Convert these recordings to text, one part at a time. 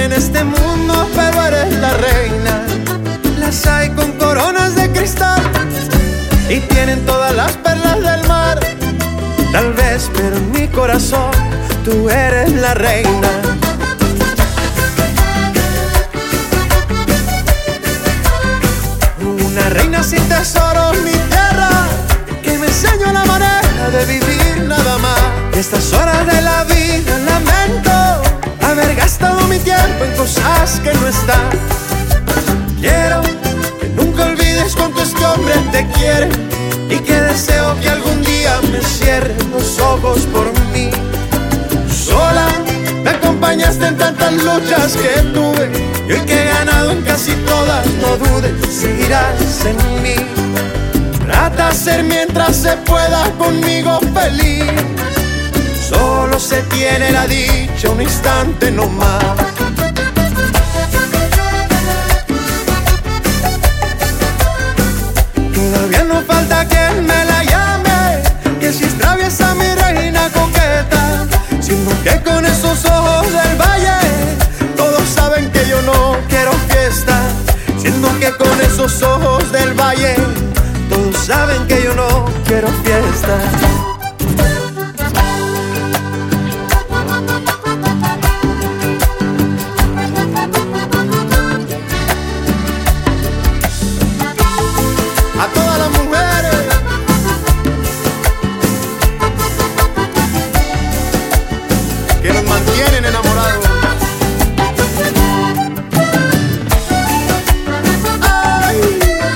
en este mundo, pero eres la reina. Las hay con coronas de cristal y tienen todas las perlas del mar. Tal vez, pero en mi corazón tú eres la reina. Una reina sin tesoros ni tierra, que me enseñó la manera de vivir nada más. Y estas horas de la vida lamento haber gastado mi tiempo en cosas que no están. Quiero que nunca olvides cuánto este hombre te quiere, y que deseo que algún día me cierren los ojos por mí. Sola me acompañaste en tantas luchas que tuve, y hoy que he ganado en casi todas, no dudes, seguirás en mí. Trata de ser mientras se pueda conmigo feliz. Solo se tiene la dicha un instante no más. Todavía no falta quien me la llame, que si es traviesa mi reina coqueta, siendo que con esos ojos del valle todos saben que yo no quiero fiesta. Siendo que con esos ojos del valle todos saben que yo no quiero fiesta. A todas las mujeres que nos mantienen enamorados. Ay.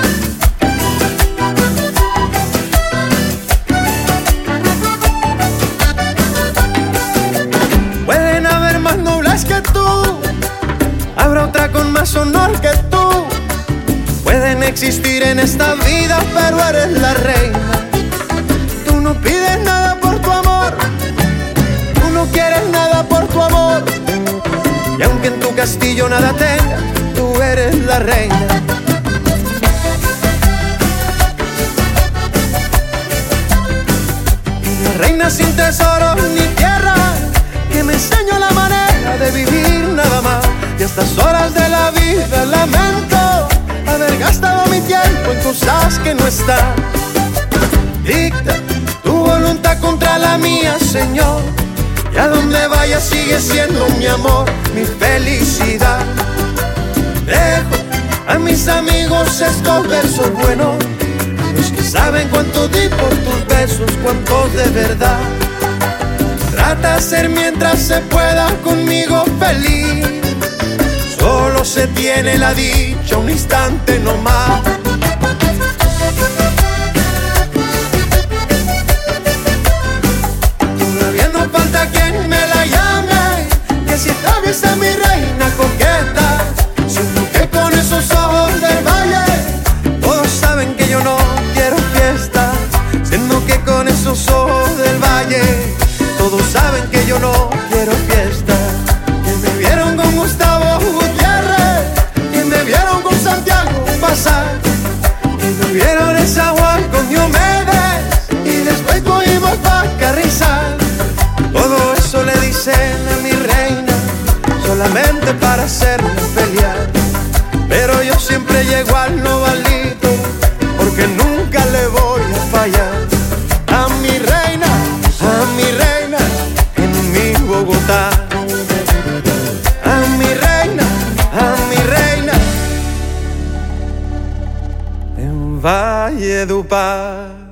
Pueden haber más nobles que tú, habrá otra con más honor que tú. Pueden existir en esta vida, pero eres la reina. Tú no pides nada por tu amor, tú no quieres nada por tu amor. Y aunque en tu castillo nada tenga, tú eres la reina. Una reina sin tesoros ni tierra, que me enseñó la manera de vivir nada más. Y a estas horas de la vida lamento haber gastado mi tiempo en cosas que no están. Dicta tu voluntad contra la mía, Señor, y a donde vaya sigue siendo mi amor, mi felicidad. Dejo a mis amigos estos versos buenos, los que saben cuánto di por tus besos, cuántos de verdad. Trata de ser mientras se pueda conmigo feliz. Solo se tiene la dicha un instante no más. Todavía no falta quien me la llame, que si atraviesa mi reina coqueta, siento que con esos ojos del valle todos saben que yo no quiero fiesta. Siento que con esos ojos del valle todos saben que yo no quiero fiesta. Que me vieron con Gustavo Gutiérrez, que me vieron con Santiago pasar, que me vieron en San Juan con Diomedes, y después cogimos pa' Carrizal. Todo eso le dicen a mi reina solamente para hacerme pelear, pero yo siempre llego al novalito, porque nunca le voy a fallar. A mi reina en mi Bogotá. A mi reina en Valledupar.